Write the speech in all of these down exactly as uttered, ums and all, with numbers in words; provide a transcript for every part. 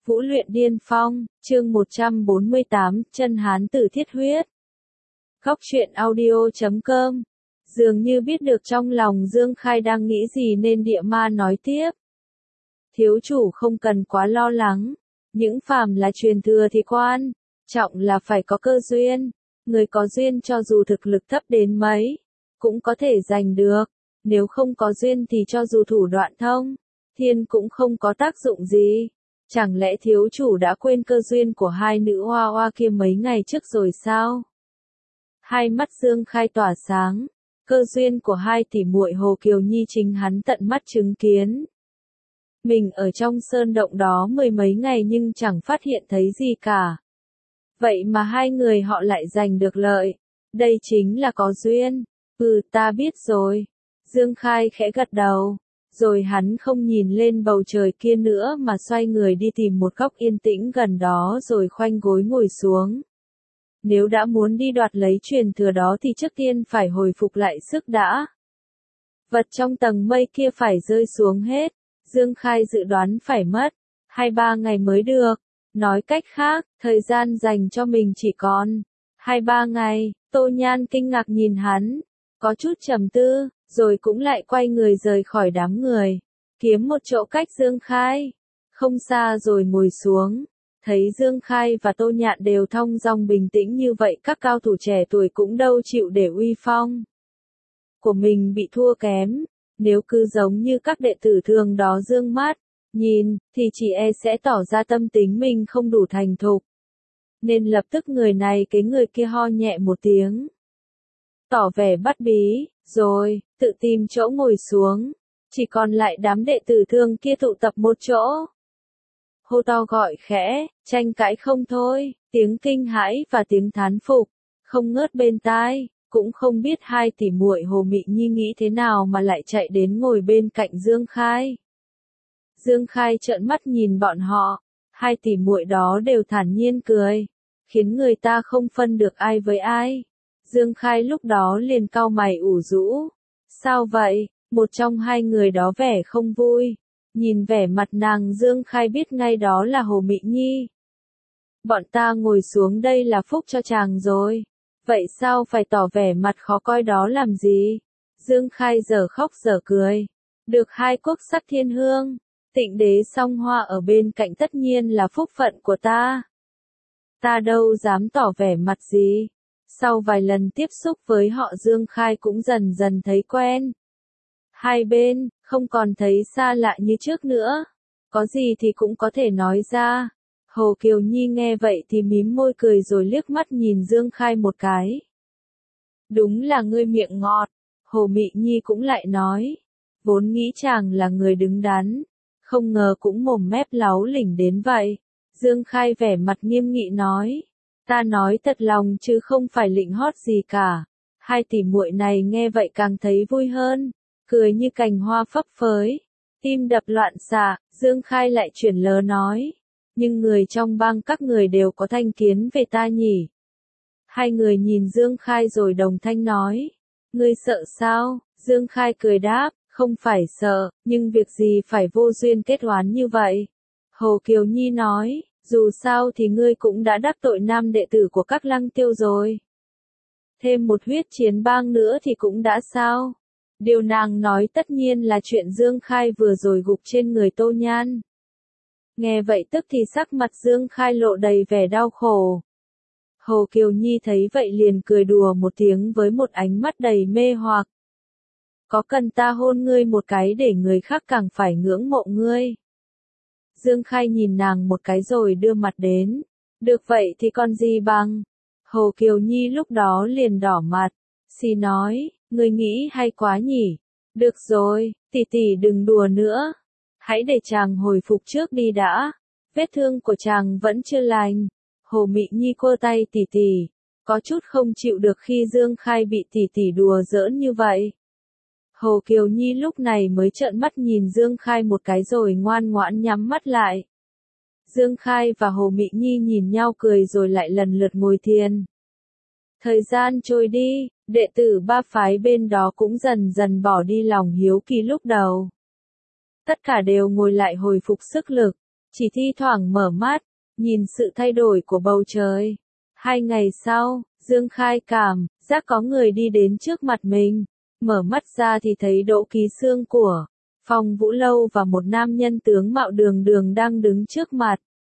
Vũ luyện điên phong, chương một trăm bốn mươi tám, chân hán tử thiết huyết. Góc truyện audio chấm com. Dường như biết được trong lòng Dương Khai đang nghĩ gì nên địa ma nói tiếp. Thiếu chủ không cần quá lo lắng, những phàm là truyền thừa thì quan, trọng là phải có cơ duyên, người có duyên cho dù thực lực thấp đến mấy, cũng có thể giành được, nếu không có duyên thì cho dù thủ đoạn thông, thiên cũng không có tác dụng gì. Chẳng lẽ thiếu chủ đã quên cơ duyên của hai nữ hoa hoa kia mấy ngày trước rồi sao? Hai mắt Dương Khai tỏa sáng, cơ duyên của hai tỷ muội Hồ Kiều Nhi chính hắn tận mắt chứng kiến. Mình ở trong sơn động đó mười mấy ngày nhưng chẳng phát hiện thấy gì cả. Vậy mà hai người họ lại giành được lợi, đây chính là có duyên. Ừ, ta biết rồi. Dương Khai khẽ gật đầu. Rồi hắn không nhìn lên bầu trời kia nữa mà xoay người đi tìm một góc yên tĩnh gần đó rồi khoanh gối ngồi xuống. Nếu đã muốn đi đoạt lấy truyền thừa đó thì trước tiên phải hồi phục lại sức đã. Vật trong tầng mây kia phải rơi xuống hết, Dương Khai dự đoán phải mất hai ba ngày mới được. Nói cách khác, thời gian dành cho mình chỉ còn hai ba ngày. Tô Nhan kinh ngạc nhìn hắn, có chút trầm tư, rồi cũng lại quay người rời khỏi đám người, kiếm một chỗ cách Dương Khai không xa rồi ngồi xuống. Thấy Dương Khai và Tô Nhạn đều thong dong bình tĩnh như vậy, các cao thủ trẻ tuổi cũng đâu chịu để uy phong của mình bị thua kém. Nếu cứ giống như các đệ tử thường đó dương mắt nhìn, thì chỉ e sẽ tỏ ra tâm tính mình không đủ thành thục. Nên lập tức người này cái người kia ho nhẹ một tiếng, tỏ vẻ bắt bí, rồi tự tìm chỗ ngồi xuống. Chỉ còn lại đám đệ tử thường kia tụ tập một chỗ, hô to gọi khẽ, tranh cãi không thôi, tiếng kinh hãi và tiếng thán phục không ngớt bên tai. Cũng không biết hai tỷ muội Hồ Mị Nhi nghĩ thế nào mà lại chạy đến ngồi bên cạnh Dương Khai. Dương Khai trợn mắt nhìn bọn họ, hai tỷ muội đó đều thản nhiên cười, khiến người ta không phân được ai với ai. Dương Khai lúc đó liền cau mày ủ rũ. Sao vậy? Một trong hai người đó vẻ không vui. Nhìn vẻ mặt nàng Dương Khai biết ngay đó là Hồ Mị Nhi. Bọn ta ngồi xuống đây là phúc cho chàng rồi. Vậy sao phải tỏ vẻ mặt khó coi đó làm gì? Dương Khai giờ khóc giờ cười. Được hai quốc sắc thiên hương, Tịnh đế song hoa ở bên cạnh tất nhiên là phúc phận của ta. Ta đâu dám tỏ vẻ mặt gì. Sau vài lần tiếp xúc với họ Dương Khai cũng dần dần thấy quen. Hai bên, không còn thấy xa lạ như trước nữa. Có gì thì cũng có thể nói ra. Hồ Kiều Nhi nghe vậy thì mím môi cười rồi liếc mắt nhìn Dương Khai một cái. Đúng là ngươi miệng ngọt. Hồ Mị Nhi cũng lại nói. Vốn nghĩ chàng là người đứng đắn, không ngờ cũng mồm mép láu lỉnh đến vậy. Dương Khai vẻ mặt nghiêm nghị nói. Ta nói thật lòng chứ không phải lịnh hót gì cả. Hai tỷ muội này nghe vậy càng thấy vui hơn, cười như cành hoa phấp phới. Tim đập loạn xạ, Dương Khai lại chuyển lớ nói. Nhưng người trong bang các người đều có thành kiến về ta nhỉ? Hai người nhìn Dương Khai rồi đồng thanh nói. Ngươi sợ sao? Dương Khai cười đáp, không phải sợ, nhưng việc gì phải vô duyên kết oán như vậy? Hồ Kiều Nhi nói, dù sao thì ngươi cũng đã đắc tội nam đệ tử của các Lăng Tiêu rồi. Thêm một huyết chiến bang nữa thì cũng đã sao? Điều nàng nói tất nhiên là chuyện Dương Khai vừa rồi gục trên người Tô Nhan. Nghe vậy tức thì sắc mặt Dương Khai lộ đầy vẻ đau khổ. Hồ Kiều Nhi thấy vậy liền cười đùa một tiếng với một ánh mắt đầy mê hoặc. Có cần ta hôn ngươi một cái để người khác càng phải ngưỡng mộ ngươi? Dương Khai nhìn nàng một cái rồi đưa mặt đến. Được vậy thì còn gì bằng? Hồ Kiều Nhi lúc đó liền đỏ mặt, xì nói, ngươi nghĩ hay quá nhỉ? Được rồi, tỷ tỷ đừng đùa nữa. Hãy để chàng hồi phục trước đi đã. Vết thương của chàng vẫn chưa lành. Hồ Mị Nhi quơ tay tỷ tỷ, có chút không chịu được khi Dương Khai bị tỷ tỷ đùa giỡn như vậy. Hồ Kiều Nhi lúc này mới trợn mắt nhìn Dương Khai một cái rồi ngoan ngoãn nhắm mắt lại. Dương Khai và Hồ Mị Nhi nhìn nhau cười rồi lại lần lượt ngồi thiền. Thời gian trôi đi, đệ tử ba phái bên đó cũng dần dần bỏ đi lòng hiếu kỳ lúc đầu. Tất cả đều ngồi lại hồi phục sức lực. chỉ thi thoảng mở mắt, nhìn sự thay đổi của bầu trời. Hai ngày sau, Dương Khai cảm giác có người đi đến trước mặt mình, mở mắt ra thì thấy Đỗ Ký Xương của Phong Vũ Lâu và một nam nhân tướng mạo đường đường đang đứng trước mặt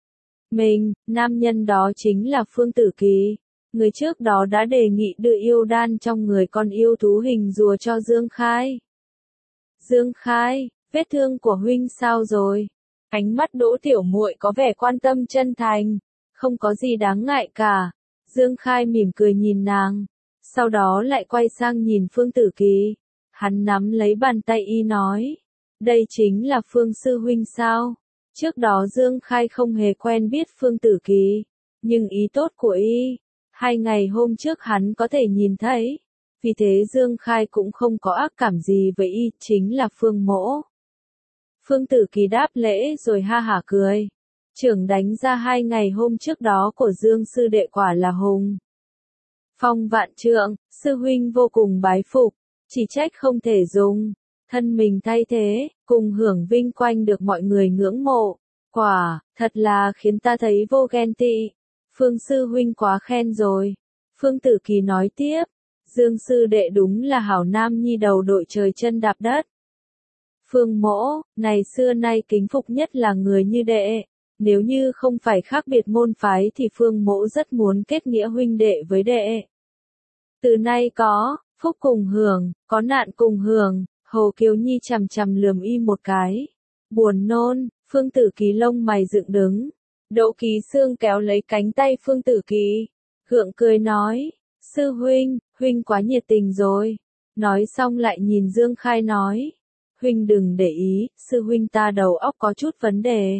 mình. Nam nhân đó chính là Phương Tử Kỳ, người trước đó đã đề nghị đưa yêu đan trong người con yêu thú hình rùa cho Dương Khai. Dương Khai, vết thương của huynh sao rồi? Ánh mắt Đỗ tiểu muội có vẻ quan tâm chân thành. Không có gì đáng ngại cả. Dương Khai mỉm cười nhìn nàng, sau đó lại quay sang nhìn Phương Tử Kỳ. Hắn nắm lấy bàn tay y nói, đây chính là Phương sư huynh sao? Trước đó Dương Khai không hề quen biết Phương Tử Kỳ, nhưng ý tốt của y, hai ngày hôm trước hắn có thể nhìn thấy. Vì thế Dương Khai cũng không có ác cảm gì với y, chính là Phương mỗ. Phương Tử Kỳ đáp lễ rồi ha hả cười. Trưởng đánh ra hai ngày hôm trước đó của Dương sư đệ quả là hùng phong vạn trượng, sư huynh vô cùng bái phục, chỉ trách không thể dùng thân mình thay thế, cùng hưởng vinh quang được mọi người ngưỡng mộ. Quả, thật là khiến ta thấy vô ghen tị. Phương sư huynh quá khen rồi. Phương Tử Kỳ nói tiếp, Dương sư đệ đúng là hảo nam nhi đầu đội trời chân đạp đất. Phương mỗ, này xưa nay kính phục nhất là người như đệ. Nếu như không phải khác biệt môn phái thì Phương mỗ rất muốn kết nghĩa huynh đệ với đệ. Từ nay có phúc cùng hưởng, có nạn cùng hưởng. Hồ Kiều Nhi chằm chằm lườm y một cái. Buồn nôn. Phương Tử Kỳ lông mày dựng đứng. Đỗ Ký Xương kéo lấy cánh tay Phương Tử Kỳ, gượng cười nói, sư huynh, huynh quá nhiệt tình rồi. Nói xong lại nhìn Dương Khai nói, huynh đừng để ý, sư huynh ta đầu óc có chút vấn đề.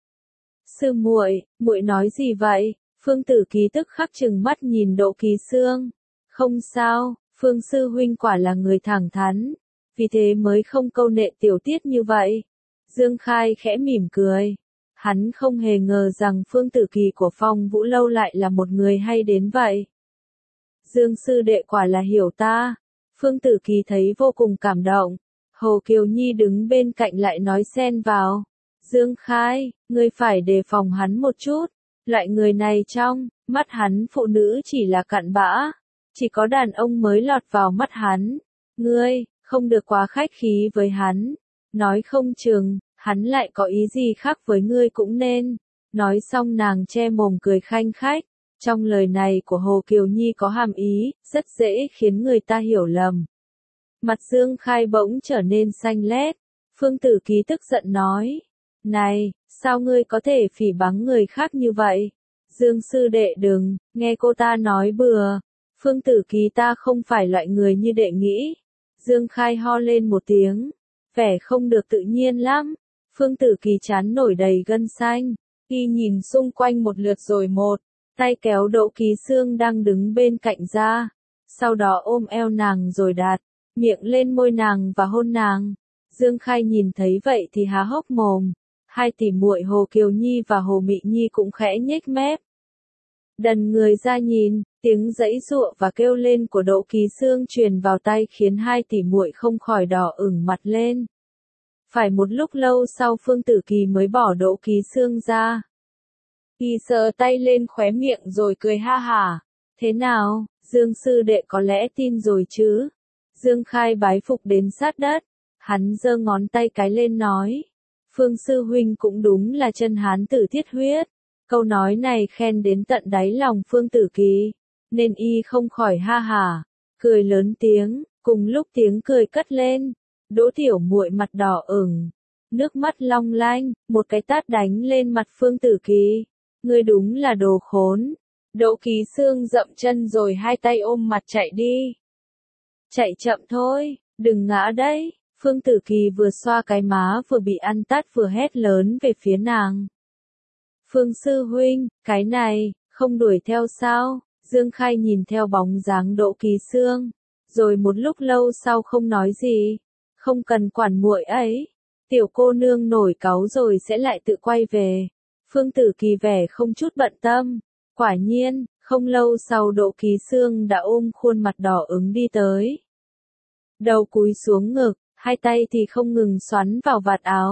Sư muội, muội nói gì vậy? Phương Tử Kỳ tức khắc trừng mắt nhìn Đỗ Ký Xương. Không sao, Phương sư huynh quả là người thẳng thắn, vì thế mới không câu nệ tiểu tiết như vậy. Dương Khai khẽ mỉm cười. Hắn không hề ngờ rằng Phương Tử Kỳ của Phong Vũ Lâu lại là một người hay đến vậy. Dương sư đệ quả là hiểu ta. Phương Tử Kỳ thấy vô cùng cảm động. Hồ Kiều Nhi đứng bên cạnh lại nói xen vào. Dương Khai, ngươi phải đề phòng hắn một chút. Loại người này trong mắt hắn phụ nữ chỉ là cặn bã. Chỉ có đàn ông mới lọt vào mắt hắn. Ngươi, không được quá khách khí với hắn. Nói không chừng, hắn lại có ý gì khác với ngươi cũng nên. Nói xong nàng che mồm cười khanh khách. Trong lời này của Hồ Kiều Nhi có hàm ý, rất dễ khiến người ta hiểu lầm. Mặt Dương Khai bỗng trở nên xanh lét. Phương Tử Kỳ tức giận nói. Này, sao ngươi có thể phỉ báng người khác như vậy? Dương sư đệ đừng, nghe cô ta nói bừa. Phương Tử Kỳ ta không phải loại người như đệ nghĩ. Dương Khai ho lên một tiếng. Vẻ không được tự nhiên lắm. Phương Tử Kỳ trán nổi đầy gân xanh. Y nhìn xung quanh một lượt rồi một tay kéo Đỗ Ký Xương đang đứng bên cạnh ra. Sau đó ôm eo nàng rồi đặt miệng lên môi nàng và hôn nàng. Dương Khai nhìn thấy vậy thì há hốc mồm. Hai tỷ muội Hồ Kiều Nhi và Hồ Mị Nhi cũng khẽ nhếch mép. Đần người ra nhìn, tiếng giãy giụa và kêu lên của Đỗ Ký Xương truyền vào tai khiến hai tỷ muội không khỏi đỏ ửng mặt lên. Phải một lúc lâu sau Phương Tử Kỳ mới bỏ Đỗ Ký Xương ra. Y sờ tay lên khóe miệng rồi cười ha hả. Thế nào, Dương sư đệ có lẽ tin rồi chứ? Dương Khai bái phục đến sát đất. Hắn giơ ngón tay cái lên nói. Phương sư huynh cũng đúng là chân hán tử thiết huyết. Câu nói này khen đến tận đáy lòng Phương Tử Kỳ. Nên y không khỏi ha hả. Cười lớn tiếng, cùng lúc tiếng cười cất lên. Đỗ tiểu muội mặt đỏ ửng. Nước mắt long lanh, một cái tát đánh lên mặt Phương Tử Kỳ. Ngươi đúng là đồ khốn. Đỗ Ký Xương dậm chân rồi hai tay ôm mặt chạy đi. Chạy chậm thôi, đừng ngã đấy. Phương Tử Kỳ vừa xoa cái má vừa bị ăn tát vừa hét lớn về phía nàng. Phương sư huynh, cái này, không đuổi theo sao? Dương Khai nhìn theo bóng dáng Đỗ Ký Xương, rồi một lúc lâu sau không nói gì. Không cần quản muội ấy. Tiểu cô nương nổi cáu rồi sẽ lại tự quay về. Phương Tử Kỳ vẻ không chút bận tâm. Quả nhiên, không lâu sau Đỗ Ký Xương đã ôm khuôn mặt đỏ ửng đi tới. Đầu cúi xuống ngực, hai tay thì không ngừng xoắn vào vạt áo.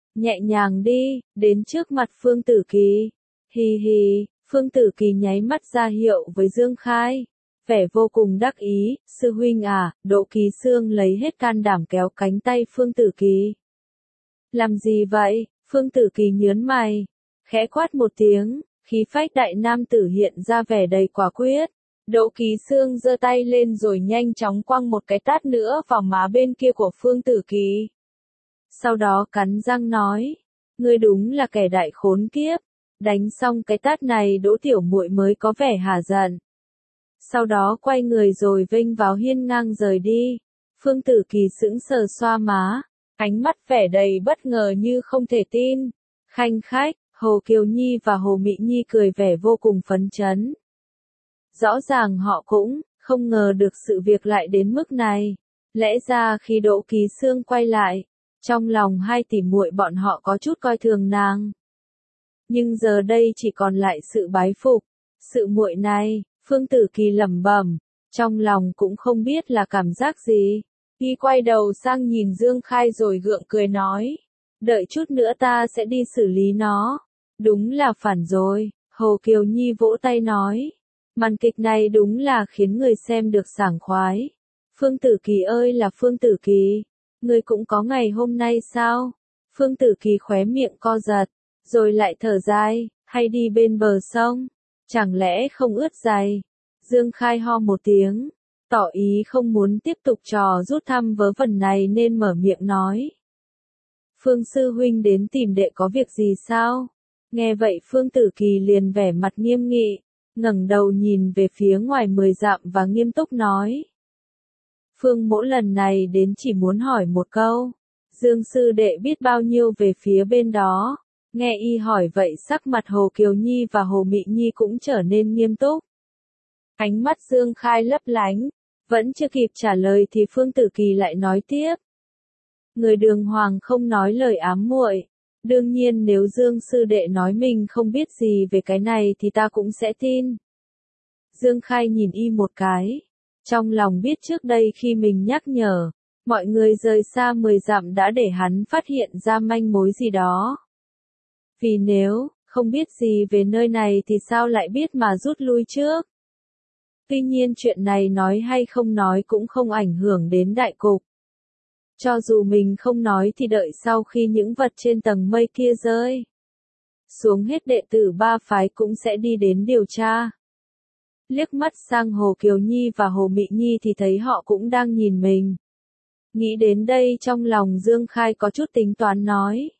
nhẹ nhàng đi, đến trước mặt Phương Tử Kỳ. Hì hì, Phương Tử Kỳ nháy mắt ra hiệu với Dương Khai. Vẻ vô cùng đắc ý, sư huynh à, Đỗ Kỳ Sương lấy hết can đảm kéo cánh tay Phương Tử Kỳ. Làm gì vậy? Phương Tử Kỳ nhớn mày, khẽ quát một tiếng, khí phách đại nam tử hiện ra vẻ đầy quả quyết. Đỗ Kỳ Sương giơ tay lên rồi nhanh chóng quăng một cái tát nữa vào má bên kia của Phương Tử Kỳ. Sau đó cắn răng nói, ngươi đúng là kẻ đại khốn kiếp. Đánh xong cái tát này Đỗ tiểu muội mới có vẻ hả giận. Sau đó quay người rồi vênh vào hiên ngang rời đi. Phương Tử Kỳ sững sờ xoa má, ánh mắt vẻ đầy bất ngờ như không thể tin. Khanh khách, Hồ Kiều Nhi và Hồ Mị Nhi cười vẻ vô cùng phấn chấn. Rõ ràng họ cũng không ngờ được sự việc lại đến mức này. Lẽ ra khi Đỗ Kỳ Sương quay lại, trong lòng hai tỷ muội bọn họ có chút coi thường nàng. Nhưng giờ đây chỉ còn lại sự bái phục. Sự muội này, Phương Tử Kỳ lẩm bẩm, trong lòng cũng không biết là cảm giác gì. Y quay đầu sang nhìn Dương Khai rồi gượng cười nói, đợi chút nữa ta sẽ đi xử lý nó. Đúng là phản rồi, Hồ Kiều Nhi vỗ tay nói. Màn kịch này đúng là khiến người xem được sảng khoái. Phương Tử Kỳ ơi là Phương Tử Kỳ, ngươi cũng có ngày hôm nay sao? Phương Tử Kỳ khóe miệng co giật, rồi lại thở dài, hay đi bên bờ sông, chẳng lẽ không ướt giày? Dương Khai ho một tiếng, tỏ ý không muốn tiếp tục trò rút thăm vớ vẩn này nên mở miệng nói. Phương sư huynh đến tìm đệ có việc gì sao? Nghe vậy Phương Tử Kỳ liền vẻ mặt nghiêm nghị, ngẩng đầu nhìn về phía ngoài mười dặm và nghiêm túc nói. Phương mỗ lần này đến chỉ muốn hỏi một câu, Dương sư đệ biết bao nhiêu về phía bên đó? Nghe y hỏi vậy sắc mặt Hồ Kiều Nhi và Hồ Mị Nhi cũng trở nên nghiêm túc. Ánh mắt Dương Khai lấp lánh, vẫn chưa kịp trả lời thì Phương Tử Kỳ lại nói tiếp. Người đường hoàng không nói lời ám muội. Đương nhiên nếu Dương sư đệ nói mình không biết gì về cái này thì ta cũng sẽ tin. Dương Khai nhìn y một cái. Trong lòng biết trước đây khi mình nhắc nhở, mọi người rời xa mười dặm đã để hắn phát hiện ra manh mối gì đó. Vì nếu không biết gì về nơi này thì sao lại biết mà rút lui trước. Tuy nhiên chuyện này nói hay không nói cũng không ảnh hưởng đến đại cục. Cho dù mình không nói thì đợi sau khi những vật trên tầng mây kia rơi xuống hết đệ tử ba phái cũng sẽ đi đến điều tra. Liếc mắt sang Hồ Kiều Nhi và Hồ Mị Nhi thì thấy họ cũng đang nhìn mình. Nghĩ đến đây trong lòng Dương Khai có chút tính toán nói.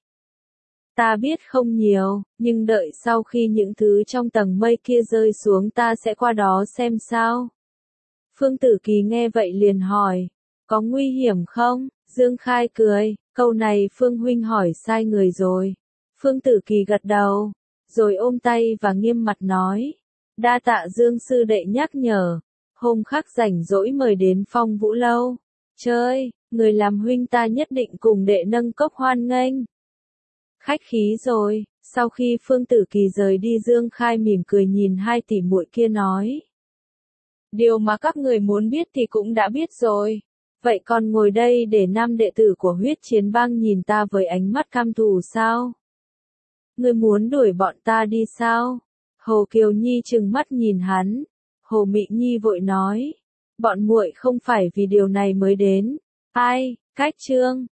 Ta biết không nhiều, nhưng đợi sau khi những thứ trong tầng mây kia rơi xuống ta sẽ qua đó xem sao. Phương Tử Kỳ nghe vậy liền hỏi, có nguy hiểm không? Dương Khai cười, câu này Phương huynh hỏi sai người rồi. Phương Tử Kỳ gật đầu, rồi ôm tay và nghiêm mặt nói, đa tạ Dương sư đệ nhắc nhở, hôm khác rảnh rỗi mời đến Phong Vũ lâu chơi, người làm huynh ta nhất định cùng đệ nâng cốc hoan nghênh. Khách khí rồi. Sau khi Phương Tử Kỳ rời đi Dương Khai mỉm cười nhìn hai tỷ muội kia nói. Điều mà các người muốn biết thì cũng đã biết rồi. Vậy còn ngồi đây để nam đệ tử của huyết chiến bang nhìn ta với ánh mắt căm thù sao? Ngươi muốn đuổi bọn ta đi sao? Hồ Kiều Nhi trừng mắt nhìn hắn. Hồ Mị Nhi vội nói. Bọn muội không phải vì điều này mới đến. Ai, cách chương.